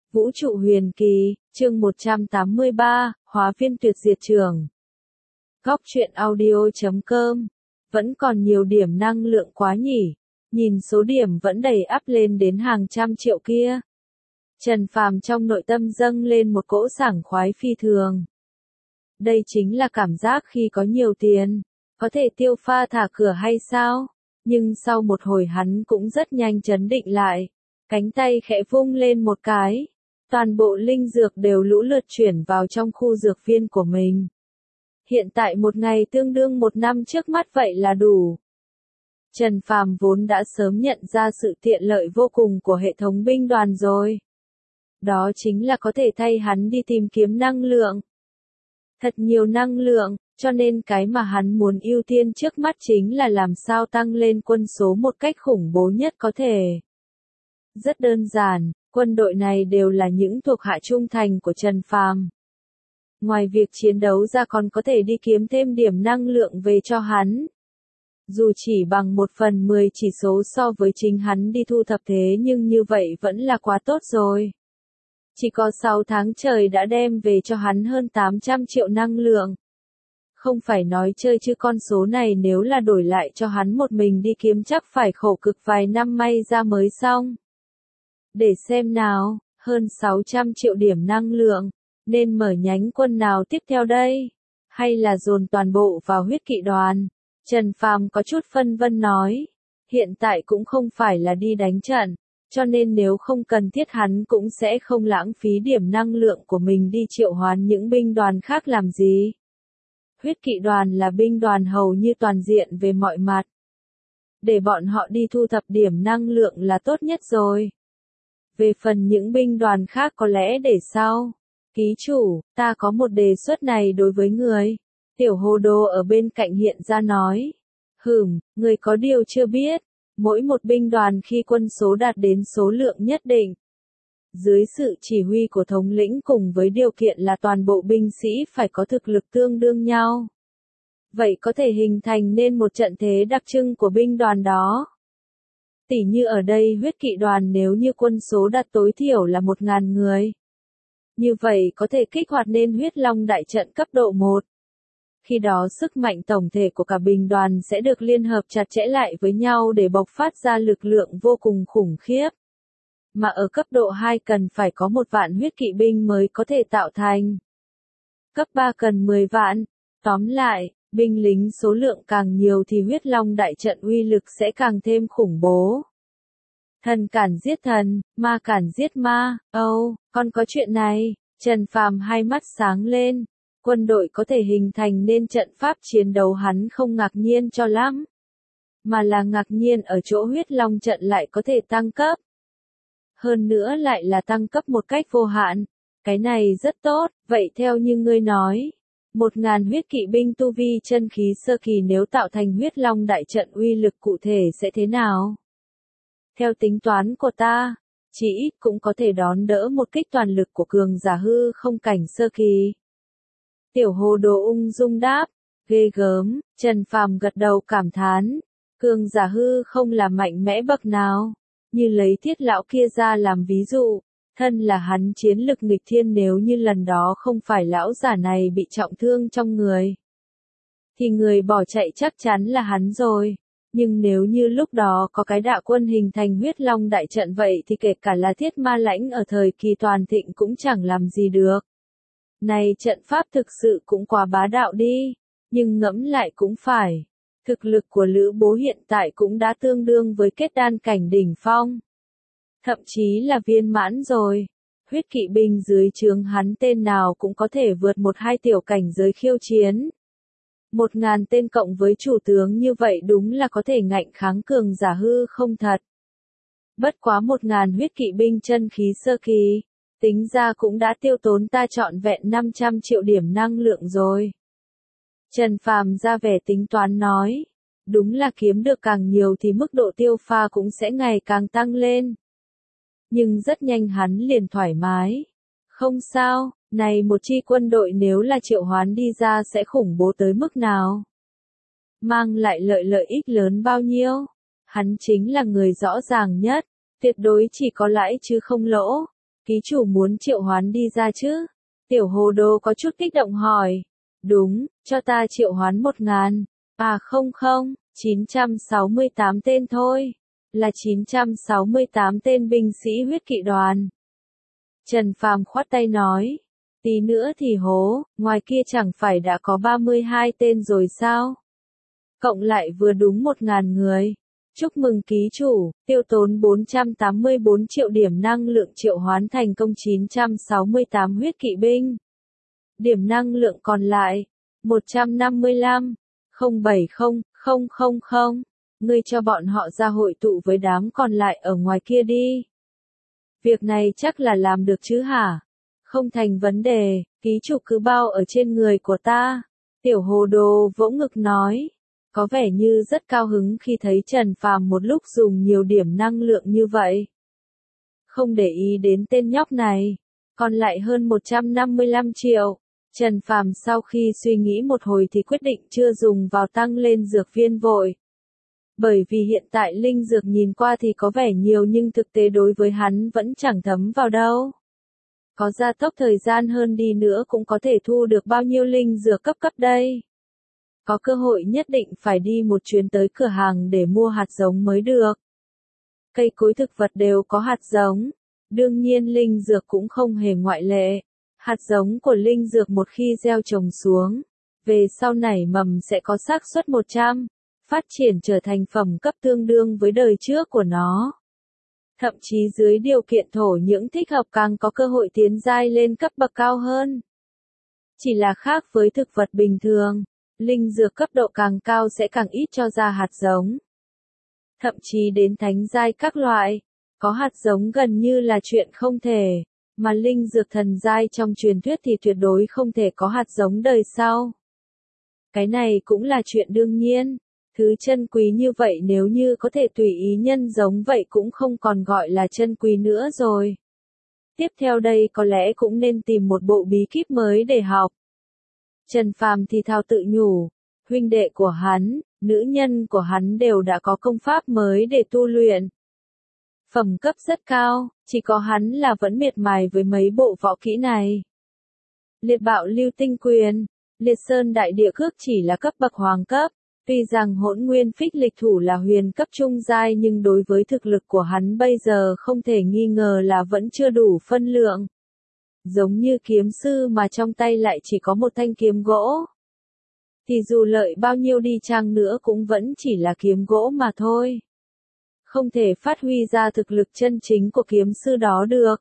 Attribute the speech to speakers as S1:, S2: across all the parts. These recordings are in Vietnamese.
S1: Vũ trụ huyền kỳ, chương 183, Hóa viên tuyệt diệt trường. Góc truyện audio.com. Vẫn còn nhiều điểm năng lượng quá nhỉ, nhìn số điểm vẫn đầy ắp lên đến hàng trăm triệu kia. Trần Phàm trong nội tâm dâng lên một cỗ sảng khoái phi thường. Đây chính là cảm giác khi có nhiều tiền, có thể tiêu pha thả cửa hay sao? Nhưng sau một hồi hắn cũng rất nhanh trấn định lại, cánh tay khẽ vung lên một cái. Toàn bộ linh dược đều lũ lượt chuyển vào trong khu dược viên của mình. Hiện tại một ngày tương đương một năm trước mắt vậy là đủ. Trần Phàm vốn đã sớm nhận ra sự tiện lợi vô cùng của hệ thống binh đoàn rồi. Đó chính là có thể thay hắn đi tìm kiếm năng lượng. Thật nhiều năng lượng, cho nên cái mà hắn muốn ưu tiên trước mắt chính là làm sao tăng lên quân số một cách khủng bố nhất có thể. Rất đơn giản. Quân đội này đều là những thuộc hạ trung thành của Trần Phàm. Ngoài việc chiến đấu ra còn có thể đi kiếm thêm điểm năng lượng về cho hắn. Dù chỉ bằng 1/10 chỉ số so với chính hắn đi thu thập thế nhưng như vậy vẫn là quá tốt rồi. Chỉ có 6 tháng trời đã đem về cho hắn hơn 800 triệu năng lượng. Không phải nói chơi chứ con số này nếu là đổi lại cho hắn một mình đi kiếm chắc phải khổ cực vài năm may ra mới xong. Để xem nào, hơn 600 triệu điểm năng lượng, nên mở nhánh quân nào tiếp theo đây? Hay là dồn toàn bộ vào huyết kỵ đoàn? Trần Phàm có chút phân vân nói. Hiện tại cũng không phải là đi đánh trận, cho nên nếu không cần thiết hắn cũng sẽ không lãng phí điểm năng lượng của mình đi triệu hoán những binh đoàn khác làm gì. Huyết kỵ đoàn là binh đoàn hầu như toàn diện về mọi mặt. Để bọn họ đi thu thập điểm năng lượng là tốt nhất rồi. Về phần những binh đoàn khác có lẽ để sau. Ký chủ, ta có một đề xuất này đối với người. Tiểu Hồ Đồ ở bên cạnh hiện ra nói. Người có điều chưa biết. Mỗi một binh đoàn khi quân số đạt đến số lượng nhất định. Dưới sự chỉ huy của thống lĩnh cùng với điều kiện là toàn bộ binh sĩ phải có thực lực tương đương nhau. Vậy có thể hình thành nên một trận thế đặc trưng của binh đoàn đó. Tỉ như ở đây huyết kỵ đoàn nếu như quân số đạt tối thiểu là 1.000 người. Như vậy có thể kích hoạt nên huyết long đại trận cấp độ 1. Khi đó sức mạnh tổng thể của cả binh đoàn sẽ được liên hợp chặt chẽ lại với nhau để bộc phát ra lực lượng vô cùng khủng khiếp. Mà ở cấp độ 2 cần phải có 1 vạn huyết kỵ binh mới có thể tạo thành. Cấp 3 cần 10 vạn. Tóm lại, binh lính số lượng càng nhiều thì huyết long đại trận uy lực sẽ càng thêm khủng bố. Thần cản giết thần, ma cản giết ma, còn có chuyện này. Trần Phàm hai mắt sáng lên. Quân đội có thể hình thành nên trận pháp chiến đấu hắn không ngạc nhiên cho lắm. Mà là ngạc nhiên ở chỗ huyết long trận lại có thể tăng cấp. Hơn nữa lại là tăng cấp một cách vô hạn. Cái này rất tốt, vậy theo như ngươi nói. 1.000 huyết kỵ binh tu vi chân khí sơ kỳ nếu tạo thành huyết long đại trận uy lực cụ thể sẽ thế nào? Theo tính toán của ta, chỉ ít cũng có thể đón đỡ một kích toàn lực của cường giả hư không cảnh sơ kỳ. Tiểu Hồ Đồ ung dung đáp, ghê gớm. Trần Phàm gật đầu cảm thán, cường giả hư không là mạnh mẽ bậc nào, như lấy Thiết lão kia ra làm ví dụ, thân là hắn chiến lực nghịch thiên nếu như lần đó không phải lão giả này bị trọng thương trong người, thì người bỏ chạy chắc chắn là hắn rồi. Nhưng nếu như lúc đó có cái đạo quân hình thành huyết long đại trận vậy thì kể cả là Thiết Ma Lãnh ở thời kỳ toàn thịnh cũng chẳng làm gì được. Này trận pháp thực sự cũng quá bá đạo đi, nhưng ngẫm lại cũng phải. Thực lực của Lữ Bố hiện tại cũng đã tương đương với kết đan cảnh đỉnh phong. Thậm chí là viên mãn rồi. Huyết kỵ binh dưới trướng hắn tên nào cũng có thể vượt 1-2 tiểu cảnh giới khiêu chiến. 1.000 tên cộng với chủ tướng như vậy đúng là có thể ngạnh kháng cường giả hư không thật. Bất quá 1.000 huyết kỵ binh chân khí sơ kỳ, tính ra cũng đã tiêu tốn ta trọn vẹn 500 triệu điểm năng lượng rồi. Trần Phàm ra vẻ tính toán nói, đúng là kiếm được càng nhiều thì mức độ tiêu pha cũng sẽ ngày càng tăng lên. Nhưng rất nhanh hắn liền thoải mái. Không sao, này một chi quân đội nếu là triệu hoán đi ra sẽ khủng bố tới mức nào? Mang lại lợi ích lớn bao nhiêu? Hắn chính là người rõ ràng nhất, tuyệt đối chỉ có lãi chứ không lỗ. Ký chủ muốn triệu hoán đi ra chứ? Tiểu hồ đồ có chút kích động hỏi. Đúng, cho ta triệu hoán 1.000. À không không, 968 tên thôi. Là 968 tên binh sĩ huyết kỵ đoàn. Trần Phàm khoát tay nói. Tí nữa thì hố, ngoài kia chẳng phải đã có 32 tên rồi sao? Cộng lại vừa đúng 1.000 người. Chúc mừng ký chủ, tiêu tốn 484 triệu điểm năng lượng triệu hoán thành công 968 huyết kỵ binh. Điểm năng lượng còn lại, 155, 070, 000. Ngươi cho bọn họ ra hội tụ với đám còn lại ở ngoài kia đi. Việc này chắc là làm được chứ hả? Không thành vấn đề, ký chủ cứ bao ở trên người của ta. Tiểu hồ đồ vỗ ngực nói. Có vẻ như rất cao hứng khi thấy Trần Phàm một lúc dùng nhiều điểm năng lượng như vậy. Không để ý đến tên nhóc này. Còn lại hơn 155 triệu. Trần Phàm sau khi suy nghĩ một hồi thì quyết định chưa dùng vào tăng lên dược viên vội. Bởi vì hiện tại linh dược nhìn qua thì có vẻ nhiều nhưng thực tế đối với hắn vẫn chẳng thấm vào đâu. Có gia tốc thời gian hơn đi nữa cũng có thể thu được bao nhiêu linh dược cấp đây. Có cơ hội nhất định phải đi một chuyến tới cửa hàng để mua hạt giống mới được. Cây cối thực vật đều có hạt giống. Đương nhiên linh dược cũng không hề ngoại lệ. Hạt giống của linh dược một khi gieo trồng xuống, về sau nảy mầm sẽ có xác suất 100, phát triển trở thành phẩm cấp tương đương với đời trước của nó. Thậm chí dưới điều kiện thổ nhưỡng thích hợp càng có cơ hội tiến giai lên cấp bậc cao hơn. Chỉ là khác với thực vật bình thường, linh dược cấp độ càng cao sẽ càng ít cho ra hạt giống. Thậm chí đến thánh giai các loại, có hạt giống gần như là chuyện không thể, mà linh dược thần giai trong truyền thuyết thì tuyệt đối không thể có hạt giống đời sau. Cái này cũng là chuyện đương nhiên, thứ chân quý như vậy nếu như có thể tùy ý nhân giống vậy cũng không còn gọi là chân quý nữa rồi. Tiếp theo đây có lẽ cũng nên tìm một bộ bí kíp mới để học. Trần Phàm thì thào tự nhủ, huynh đệ của hắn, nữ nhân của hắn đều đã có công pháp mới để tu luyện. Phẩm cấp rất cao, chỉ có hắn là vẫn miệt mài với mấy bộ võ kỹ này. Liệt bạo lưu tinh quyền, liệt sơn đại địa cước chỉ là cấp bậc hoàng cấp, tuy rằng hỗn nguyên phích lịch thủ là huyền cấp trung giai nhưng đối với thực lực của hắn bây giờ không thể nghi ngờ là vẫn chưa đủ phân lượng. Giống như kiếm sư mà trong tay lại chỉ có một thanh kiếm gỗ. Thì dù lợi bao nhiêu đi chăng nữa cũng vẫn chỉ là kiếm gỗ mà thôi. Không thể phát huy ra thực lực chân chính của kiếm sư đó được.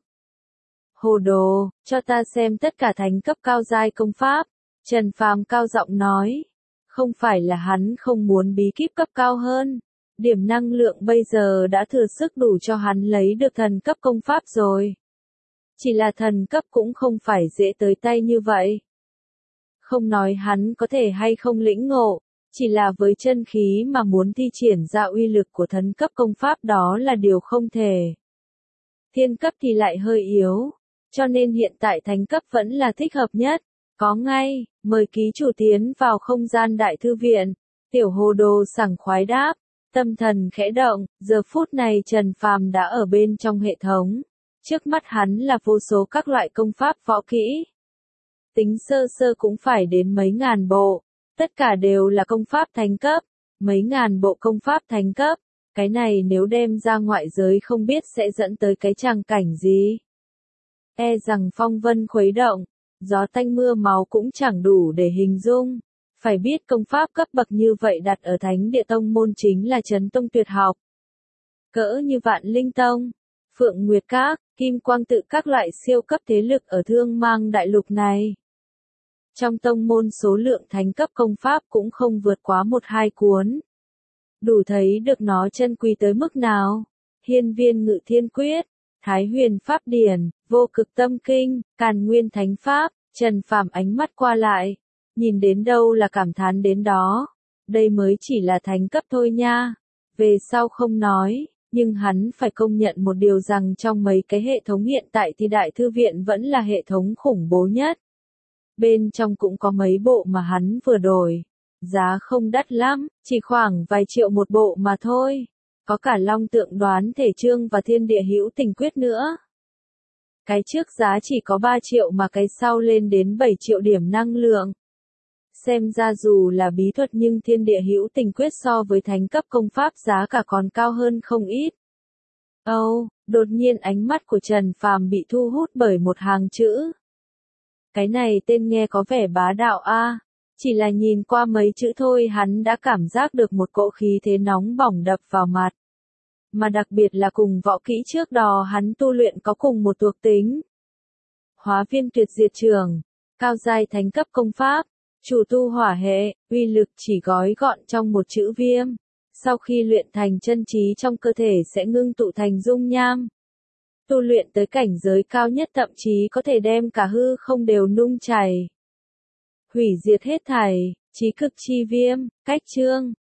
S1: Hồ đồ, cho ta xem tất cả thánh cấp cao giai công pháp. Trần Phàm cao giọng nói. Không phải là hắn không muốn bí kíp cấp cao hơn. Điểm năng lượng bây giờ đã thừa sức đủ cho hắn lấy được thần cấp công pháp rồi. Chỉ là thần cấp cũng không phải dễ tới tay như vậy. Không nói hắn có thể hay không lĩnh ngộ, chỉ là với chân khí mà muốn thi triển ra uy lực của thần cấp công pháp đó là điều không thể. Thiên cấp thì lại hơi yếu, cho nên hiện tại thánh cấp vẫn là thích hợp nhất. Có ngay, mời ký chủ tiến vào không gian đại thư viện. Tiểu hồ đồ sảng khoái đáp, tâm thần khẽ động, giờ phút này Trần Phàm đã ở bên trong hệ thống. Trước mắt hắn là vô số các loại công pháp võ kỹ. Tính sơ sơ cũng phải đến mấy ngàn bộ, tất cả đều là công pháp thánh cấp, mấy ngàn bộ công pháp thánh cấp, cái này nếu đem ra ngoại giới không biết sẽ dẫn tới cái tràng cảnh gì. E rằng phong vân khuấy động, gió tanh mưa máu cũng chẳng đủ để hình dung, phải biết công pháp cấp bậc như vậy đặt ở thánh địa tông môn chính là chấn tông tuyệt học. Cỡ như Vạn Linh Tông, Phượng Nguyệt Các, Kim Quang Tự các loại siêu cấp thế lực ở Thương Mang đại lục này. Trong tông môn số lượng thánh cấp công pháp cũng không vượt quá 1-2 cuốn. Đủ thấy được nó chân quý tới mức nào. Hiên Viên Ngự Thiên Quyết, Thái Huyền Pháp Điển, Vô Cực Tâm Kinh, Càn Nguyên Thánh Pháp. Trần Phàm ánh mắt qua lại, nhìn đến đâu là cảm thán đến đó. Đây mới chỉ là thánh cấp thôi nha. Về sau không nói, nhưng hắn phải công nhận một điều rằng trong mấy cái hệ thống hiện tại thì đại thư viện vẫn là hệ thống khủng bố nhất. Bên trong cũng có mấy bộ mà hắn vừa đổi. Giá không đắt lắm, chỉ khoảng vài triệu một bộ mà thôi. Có cả Long Tượng Đoán Thể Chương và Thiên Địa Hữu Tình Quyết nữa. Cái trước giá chỉ có 3 triệu mà cái sau lên đến 7 triệu điểm năng lượng. Xem ra dù là bí thuật nhưng thiên địa hữu tình quyết so với thánh cấp công pháp giá cả còn cao hơn không ít. Đột nhiên ánh mắt của Trần Phàm bị thu hút bởi một hàng chữ. Cái này tên nghe có vẻ bá đạo a. Chỉ là nhìn qua mấy chữ thôi hắn đã cảm giác được một cỗ khí thế nóng bỏng đập vào mặt. Mà đặc biệt là cùng võ kỹ trước đó hắn tu luyện có cùng một thuộc tính. Hóa viên tuyệt diệt trường, cao giai thánh cấp công pháp, chủ tu hỏa hệ, uy lực chỉ gói gọn trong một chữ viêm. Sau khi luyện thành chân trí trong cơ thể sẽ ngưng tụ thành dung nham. Tu luyện tới cảnh giới cao nhất thậm chí có thể đem cả hư không đều nung chảy. Hủy diệt hết thảy, chí cực chi viêm, cách chương.